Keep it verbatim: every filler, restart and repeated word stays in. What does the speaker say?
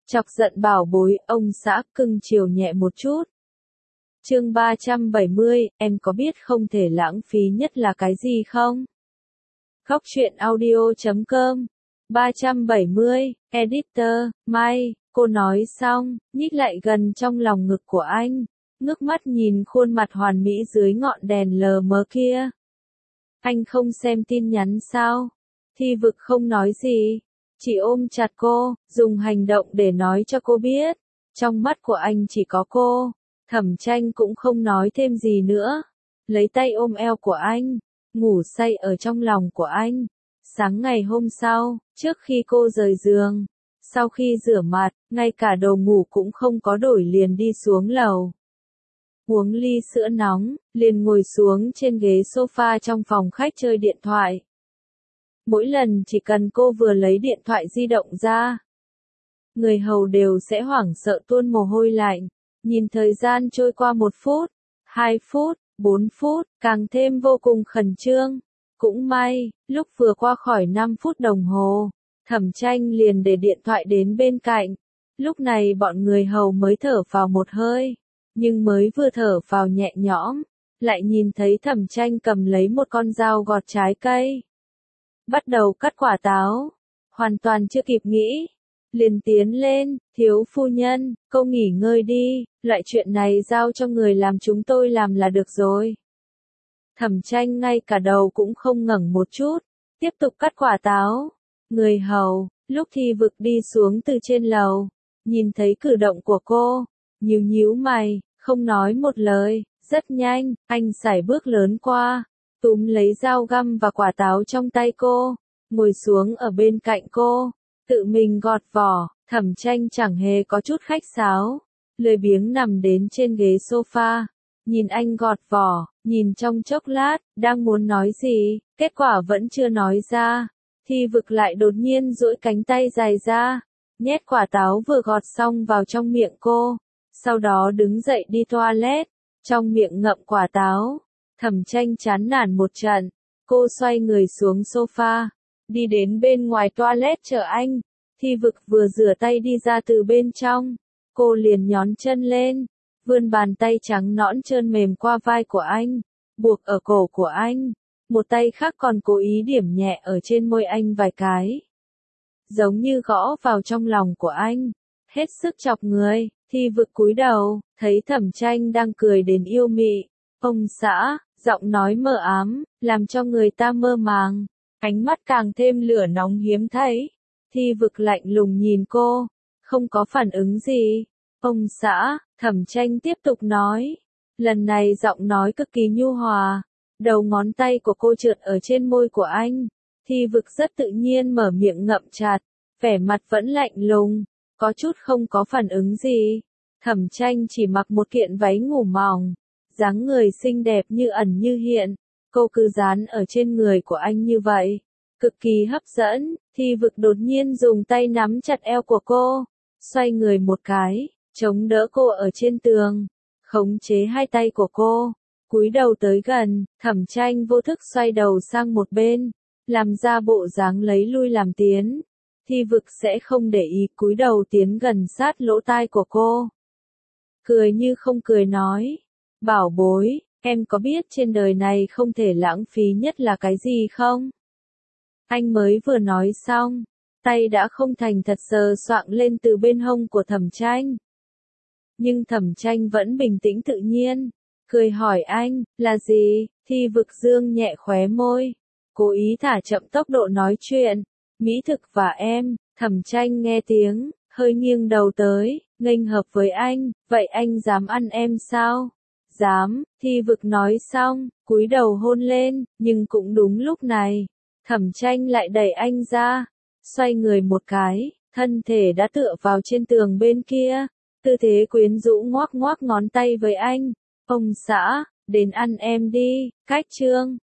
Chọc giận bảo bối, ông xã cưng chiều nhẹ một chút. Chương ba trăm bảy mươi, em có biết không thể lãng phí nhất là cái gì không? Góc truyện audio chấm com ba trăm bảy mươi, Editor, Mai, cô nói xong, nhích lại gần trong lòng ngực của anh, ngước mắt nhìn khuôn mặt hoàn mỹ dưới ngọn đèn lờ mờ kia. Anh không xem tin nhắn sao? Thi Vực không nói gì, chỉ ôm chặt cô, dùng hành động để nói cho cô biết, trong mắt của anh chỉ có cô. Thẩm Tranh cũng không nói thêm gì nữa, lấy tay ôm eo của anh, ngủ say ở trong lòng của anh. Sáng ngày hôm sau, trước khi cô rời giường, sau khi rửa mặt, ngay cả đồ ngủ cũng không có đổi liền đi xuống lầu. Uống ly sữa nóng, liền ngồi xuống trên ghế sofa trong phòng khách chơi điện thoại. Mỗi lần chỉ cần cô vừa lấy điện thoại di động ra, người hầu đều sẽ hoảng sợ tuôn mồ hôi lạnh. Nhìn thời gian trôi qua một phút, hai phút, bốn phút, càng thêm vô cùng khẩn trương. Cũng may, lúc vừa qua khỏi năm phút đồng hồ, Thẩm Tranh liền để điện thoại đến bên cạnh. Lúc này bọn người hầu mới thở vào một hơi, nhưng mới vừa thở vào nhẹ nhõm, lại nhìn thấy Thẩm Tranh cầm lấy một con dao gọt trái cây. Bắt đầu cắt quả táo, hoàn toàn chưa kịp nghĩ. Liền tiến lên, thiếu phu nhân, cô nghỉ ngơi đi, loại chuyện này giao cho người làm chúng tôi làm là được rồi. Thẩm Tranh ngay cả đầu cũng không ngẩng một chút, tiếp tục cắt quả táo. Người hầu, lúc Thi Vực đi xuống từ trên lầu, nhìn thấy cử động của cô, nhíu nhíu mày, không nói một lời, rất nhanh, anh sải bước lớn qua, túm lấy dao găm và quả táo trong tay cô, ngồi xuống ở bên cạnh cô. Tự mình gọt vỏ, Thẩm Tranh chẳng hề có chút khách sáo, lười biếng nằm đến trên ghế sofa, nhìn anh gọt vỏ, nhìn trong chốc lát, đang muốn nói gì, kết quả vẫn chưa nói ra. Thi Vực lại đột nhiên duỗi cánh tay dài ra, nhét quả táo vừa gọt xong vào trong miệng cô, sau đó đứng dậy đi toilet, trong miệng ngậm quả táo. Thẩm Tranh chán nản một trận, cô xoay người xuống sofa, đi đến bên ngoài toilet chờ anh. Thi Vực vừa rửa tay đi ra từ bên trong, cô liền nhón chân lên, vươn bàn tay trắng nõn trơn mềm qua vai của anh, buộc ở cổ của anh, một tay khác còn cố ý điểm nhẹ ở trên môi anh vài cái, giống như gõ vào trong lòng của anh, hết sức chọc người. Thi Vực cúi đầu, thấy Thẩm Tranh đang cười đến yêu mị. Ông xã, giọng nói mờ ám, làm cho người ta mơ màng, ánh mắt càng thêm lửa nóng hiếm thấy. Thi Vực lạnh lùng nhìn cô, không có phản ứng gì. Ông xã, Thẩm Tranh tiếp tục nói, lần này giọng nói cực kỳ nhu hòa, đầu ngón tay của cô trượt ở trên môi của anh. Thi Vực rất tự nhiên mở miệng ngậm chặt, vẻ mặt vẫn lạnh lùng, có chút không có phản ứng gì. Thẩm Tranh chỉ mặc một kiện váy ngủ mỏng, dáng người xinh đẹp như ẩn như hiện, cô cứ dán ở trên người của anh như vậy, cực kỳ hấp dẫn. Thi Vực đột nhiên dùng tay nắm chặt eo của cô, xoay người một cái, chống đỡ cô ở trên tường, khống chế hai tay của cô, cúi đầu tới gần. Thẩm Tranh vô thức xoay đầu sang một bên, làm ra bộ dáng lấy lui làm tiến. Thi Vực sẽ không để ý, cúi đầu tiến gần sát lỗ tai của cô, cười như không cười nói, bảo bối, em có biết trên đời này không thể lãng phí nhất là cái gì không? Anh mới vừa nói xong, tay đã không thành thật sờ soạng lên từ bên hông của Thẩm Tranh. Nhưng Thẩm Tranh vẫn bình tĩnh tự nhiên, cười hỏi anh, là gì? Thi Vực dương nhẹ khóe môi, cố ý thả chậm tốc độ nói chuyện, mỹ thực và em. Thẩm Tranh nghe tiếng, hơi nghiêng đầu tới, nghênh hợp với anh, vậy anh dám ăn em sao? Dám. Thi Vực nói xong, cúi đầu hôn lên, nhưng cũng đúng lúc này, Thẩm Tranh lại đẩy anh ra, xoay người một cái, thân thể đã tựa vào trên tường bên kia, tư thế quyến rũ ngoác ngoác ngón tay với anh. Ông xã, đến ăn em đi. Cách chương